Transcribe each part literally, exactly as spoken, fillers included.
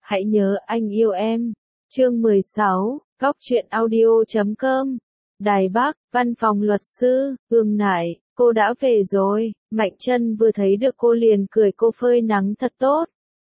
Hãy nhớ anh yêu em. Chương mười sáu, Góc truyện audio chấm com. Đài Bắc, văn phòng luật sư, Ương Nại, cô đã về rồi. Mạnh Trân vừa thấy được cô liền cười, cô phơi nắng thật tốt.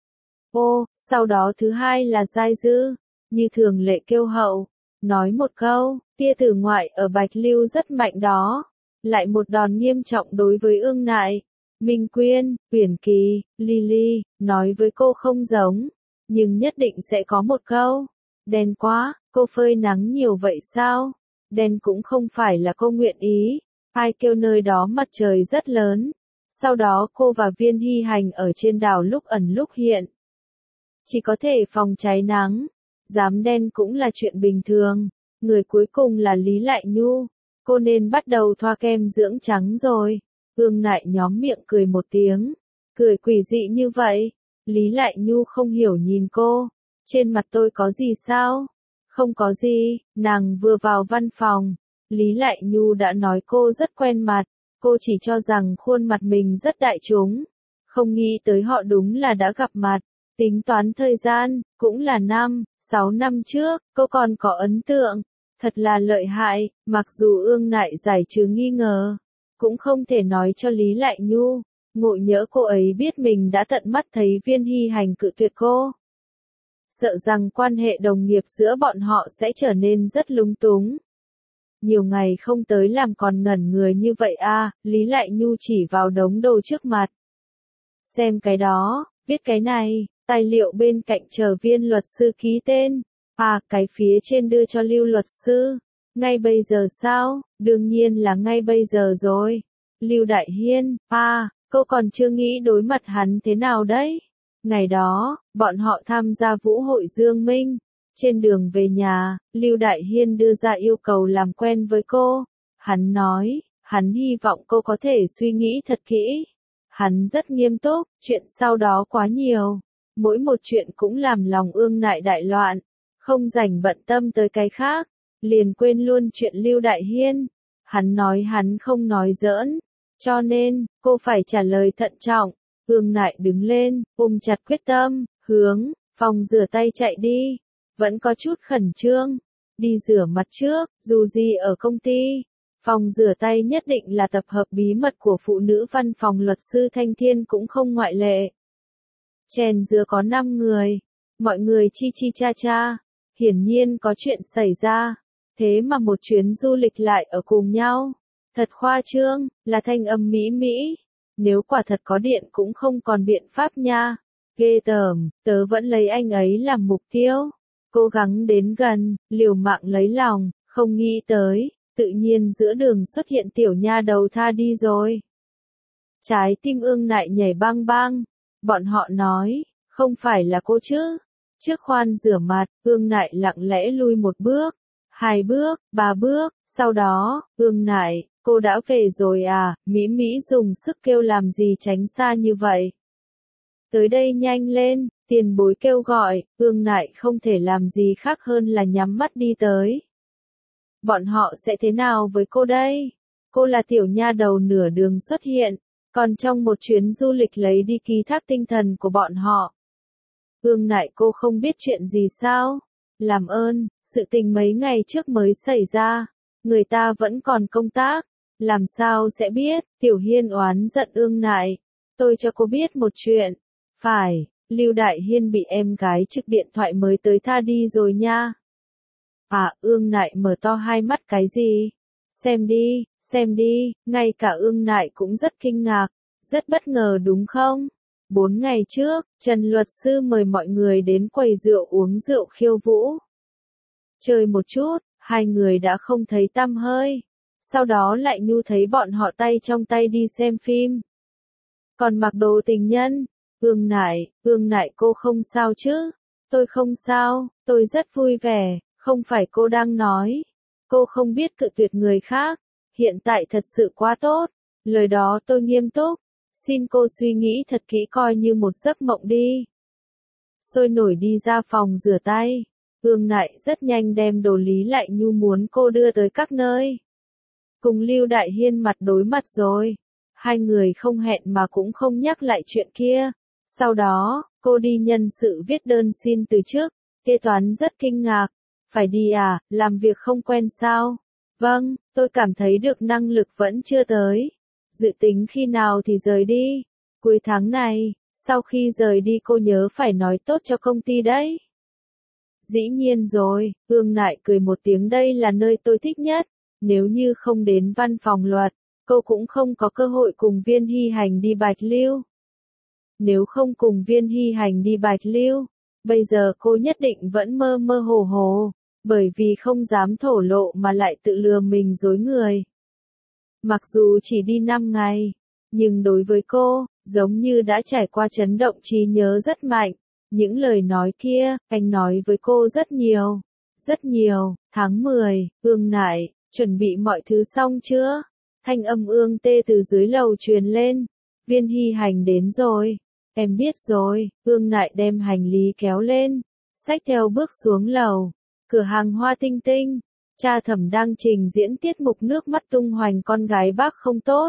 Ô, sau đó thứ hai là Giai Dư, như thường lệ kêu hậu, nói một câu, tia tử ngoại ở Bạch Lưu rất mạnh đó. Lại một đòn nghiêm trọng đối với Ương Nại. Minh Quyên, Uyển Kỳ, Lily, nói với cô không giống, nhưng nhất định sẽ có một câu. Đen quá, cô phơi nắng nhiều vậy sao? Đen cũng không phải là cô nguyện ý. Ai kêu nơi đó mặt trời rất lớn. Sau đó cô và Viên Hy Hành ở trên đảo lúc ẩn lúc hiện. Chỉ có thể phòng cháy nắng. Dám đen cũng là chuyện bình thường. Người cuối cùng là Lý Lại Nhu. Cô nên bắt đầu thoa kem dưỡng trắng rồi. Ương Nại nhóm miệng cười một tiếng. Cười quỷ dị như vậy. Lý Lại Nhu không hiểu nhìn cô. Trên mặt tôi có gì sao? Không có gì, nàng vừa vào văn phòng. Lý Lại Nhu đã nói cô rất quen mặt. Cô chỉ cho rằng khuôn mặt mình rất đại chúng. Không nghĩ tới họ đúng là đã gặp mặt. Tính toán thời gian, cũng là năm, sáu năm trước, cô còn có ấn tượng. Thật là lợi hại, mặc dù Ương Nại giải trừ nghi ngờ. Cũng không thể nói cho Lý Lại Nhu. Ngộ nhỡ cô ấy biết mình đã tận mắt thấy Viên Hy Hành cự tuyệt cô. Sợ rằng quan hệ đồng nghiệp giữa bọn họ sẽ trở nên rất lung túng. Nhiều ngày không tới làm còn ngẩn người như vậy à, Lý Lại Nhu chỉ vào đống đồ trước mặt. Xem cái đó, viết cái này, tài liệu bên cạnh chờ Viên luật sư ký tên. À, cái phía trên đưa cho Lưu luật sư. Ngay bây giờ sao? Đương nhiên là ngay bây giờ rồi. Lưu Đại Hiên, à, cô còn chưa nghĩ đối mặt hắn thế nào đấy? Ngày đó, bọn họ tham gia vũ hội Dương Minh. Trên đường về nhà, Lưu Đại Hiên đưa ra yêu cầu làm quen với cô. Hắn nói, hắn hy vọng cô có thể suy nghĩ thật kỹ. Hắn rất nghiêm túc, chuyện sau đó quá nhiều. Mỗi một chuyện cũng làm lòng Ương Nại đại loạn. Không rảnh bận tâm tới cái khác. Liền quên luôn chuyện Lưu Đại Hiên. Hắn nói hắn không nói giỡn. Cho nên, cô phải trả lời thận trọng. Ương Nại đứng lên, ôm chặt quyết tâm, hướng phòng rửa tay chạy đi. Vẫn có chút khẩn trương. Đi rửa mặt trước, dù gì ở công ty. Phòng rửa tay nhất định là tập hợp bí mật của phụ nữ văn phòng luật sư Thanh Thiên cũng không ngoại lệ. Chèn dừa có năm người. Mọi người chi chi cha cha. Hiển nhiên có chuyện xảy ra. Thế mà một chuyến du lịch lại ở cùng nhau. Thật khoa trương, là thanh âm mỹ mỹ. Nếu quả thật có điện cũng không còn biện pháp nha. Ghê tởm, tớ vẫn lấy anh ấy làm mục tiêu. Cố gắng đến gần, liều mạng lấy lòng, không nghĩ tới. Tự nhiên giữa đường xuất hiện tiểu nha đầu tha đi rồi. Trái tim Ương Nại nhảy bang bang. Bọn họ nói, không phải là cô chứ. Trước khoan rửa mặt, Ương Nại lặng lẽ lui một bước. Hai bước, ba bước, sau đó, Ương Nại, cô đã về rồi à, Mỹ Mỹ dùng sức kêu làm gì tránh xa như vậy. Tới đây nhanh lên, tiền bối kêu gọi, Ương Nại không thể làm gì khác hơn là nhắm mắt đi tới. Bọn họ sẽ thế nào với cô đây? Cô là tiểu nha đầu nửa đường xuất hiện, còn trong một chuyến du lịch lấy đi ký thác tinh thần của bọn họ. Ương Nại cô không biết chuyện gì sao? Làm ơn, sự tình mấy ngày trước mới xảy ra, người ta vẫn còn công tác, làm sao sẽ biết? Tiểu Hiên oán giận Ương Nại, tôi cho cô biết một chuyện. Phải, Lưu Đại Hiên bị em gái trực điện thoại mới tới tha đi rồi nha. À, Ương Nại mở to hai mắt cái gì? Xem đi, xem đi, ngay cả Ương Nại cũng rất kinh ngạc, rất bất ngờ đúng không? Bốn ngày trước, Trần luật sư mời mọi người đến quầy rượu uống rượu khiêu vũ. Chơi một chút, hai người đã không thấy tăm hơi. Sau đó lại Nhu thấy bọn họ tay trong tay đi xem phim. Còn mặc đồ tình nhân. Ương Nại, Ương Nại cô không sao chứ? Tôi không sao, tôi rất vui vẻ, không phải cô đang nói. Cô không biết cự tuyệt người khác. Hiện tại thật sự quá tốt. Lời đó tôi nghiêm túc. Xin cô suy nghĩ thật kỹ coi như một giấc mộng đi. Sôi nổi đi ra phòng rửa tay. Ương Nại rất nhanh đem đồ Lý Lại Nhu muốn cô đưa tới các nơi. Cùng Lưu Đại Hiên mặt đối mặt rồi. Hai người không hẹn mà cũng không nhắc lại chuyện kia. Sau đó, cô đi nhân sự viết đơn xin từ chức. Kế toán rất kinh ngạc. Phải đi à, làm việc không quen sao? Vâng, tôi cảm thấy được năng lực vẫn chưa tới. Dự tính khi nào thì rời đi? Cuối tháng này, sau khi rời đi cô nhớ phải nói tốt cho công ty đấy. Dĩ nhiên rồi, Ương Nại cười một tiếng, đây là nơi tôi thích nhất. Nếu như không đến văn phòng luật, cô cũng không có cơ hội cùng Viên Hy Hành đi Bạch Lưu. Nếu không cùng Viên Hy Hành đi Bạch Lưu, bây giờ cô nhất định vẫn mơ mơ hồ hồ, bởi vì không dám thổ lộ mà lại tự lừa mình dối người. Mặc dù chỉ đi năm ngày, nhưng đối với cô, giống như đã trải qua chấn động trí nhớ rất mạnh. Những lời nói kia, anh nói với cô rất nhiều, rất nhiều. Tháng mười, Ương Nại, chuẩn bị mọi thứ xong chưa? Thanh âm Ương Tê từ dưới lầu truyền lên. Viên Hy Hành đến rồi. Em biết rồi. Ương Nại đem hành lý kéo lên, xách theo bước xuống lầu. Cửa hàng Hoa Tinh Tinh. Cha Thẩm đang trình diễn tiết mục nước mắt tung hoành con gái bác không tốt.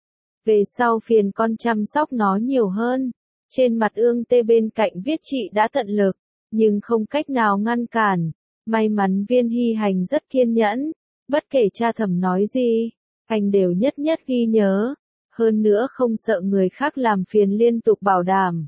Về sau phiền con chăm sóc nó nhiều hơn. Trên mặt Ương Tê bên cạnh viết chị đã tận lực, nhưng không cách nào ngăn cản. May mắn Viên Hy Hành rất kiên nhẫn. Bất kể cha Thẩm nói gì, anh đều nhất nhất ghi nhớ. Hơn nữa không sợ người khác làm phiền, liên tục bảo đảm.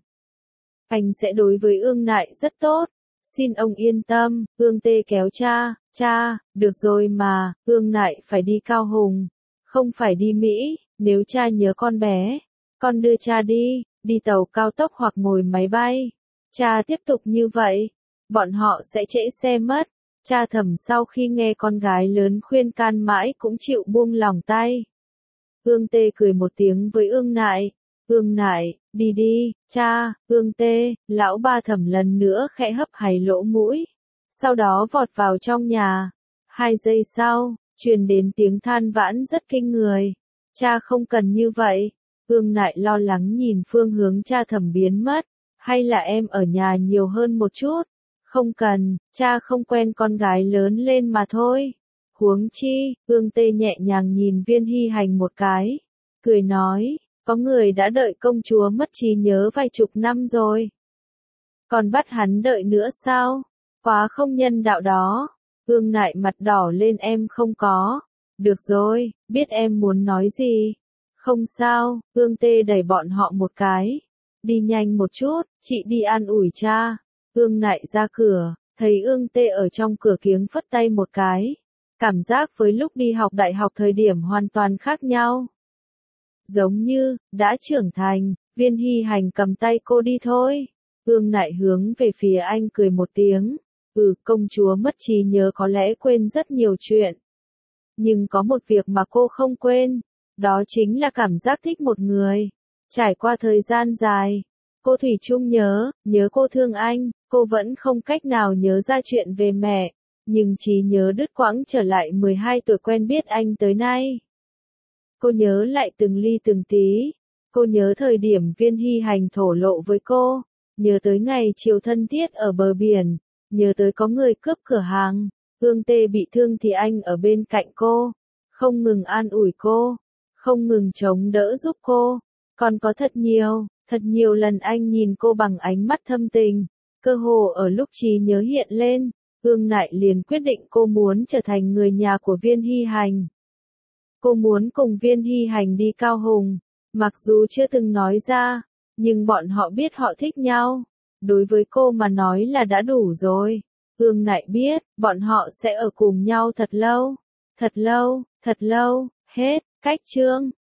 Anh sẽ đối với Ương Nại rất tốt. Xin ông yên tâm. Ương Tê kéo cha. Cha, được rồi mà, Ương Nại phải đi Cao Hùng. Không phải đi Mỹ, nếu cha nhớ con bé. Con đưa cha đi, đi tàu cao tốc hoặc ngồi máy bay. Cha tiếp tục như vậy, bọn họ sẽ trễ xe mất. Cha Thẩm sau khi nghe con gái lớn khuyên can mãi cũng chịu buông lòng tay. Ương Tê cười một tiếng với Ương Nại. Ương Nại, đi đi, cha. Ương Tê, lão ba Thẩm lần nữa khẽ hấp háy lỗ mũi. Sau đó vọt vào trong nhà. Hai giây sau, truyền đến tiếng than vãn rất kinh người. Cha không cần như vậy. Ương Nại lo lắng nhìn phương hướng cha Thẩm biến mất. Hay là em ở nhà nhiều hơn một chút? Không cần, cha không quen con gái lớn lên mà thôi. Huống chi, Ương Tê nhẹ nhàng nhìn Viên Hy Hành một cái. Cười nói, có người đã đợi công chúa mất trí nhớ vài chục năm rồi. Còn bắt hắn đợi nữa sao? Quá không nhân đạo đó. Ương Nại mặt đỏ lên, em không có. Được rồi, biết em muốn nói gì. Không sao, Ương Tê đẩy bọn họ một cái. Đi nhanh một chút, chị đi an ủi cha. Ương Nại ra cửa, thấy Ương Tê ở trong cửa kiếng phất tay một cái. Cảm giác với lúc đi học đại học thời điểm hoàn toàn khác nhau. Giống như, đã trưởng thành, Viên Hy Hành cầm tay cô đi thôi. Ương Nại hướng về phía anh cười một tiếng. Ừ, công chúa mất trí nhớ có lẽ quên rất nhiều chuyện. Nhưng có một việc mà cô không quên. Đó chính là cảm giác thích một người. Trải qua thời gian dài, cô thủy chung nhớ, nhớ cô thương anh. Cô vẫn không cách nào nhớ ra chuyện về mẹ. Nhưng trí nhớ đứt quãng trở lại mười hai tuổi quen biết anh tới nay. Cô nhớ lại từng ly từng tí. Cô nhớ thời điểm Viên Hy Hành thổ lộ với cô. Nhớ tới ngày chiều thân thiết ở bờ biển. Nhớ tới có người cướp cửa hàng. Ương Tê bị thương thì anh ở bên cạnh cô. Không ngừng an ủi cô. Không ngừng chống đỡ giúp cô. Còn có thật nhiều, thật nhiều lần anh nhìn cô bằng ánh mắt thâm tình. Cơ hồ ở lúc trí nhớ hiện lên, Ương Nại liền quyết định cô muốn trở thành người nhà của Viên Hy Hành. Cô muốn cùng Viên Hy Hành đi Cao Hùng. Mặc dù chưa từng nói ra, nhưng bọn họ biết họ thích nhau. Đối với cô mà nói là đã đủ rồi. Ương Nại biết, bọn họ sẽ ở cùng nhau thật lâu. Thật lâu, thật lâu, hết, cách chương.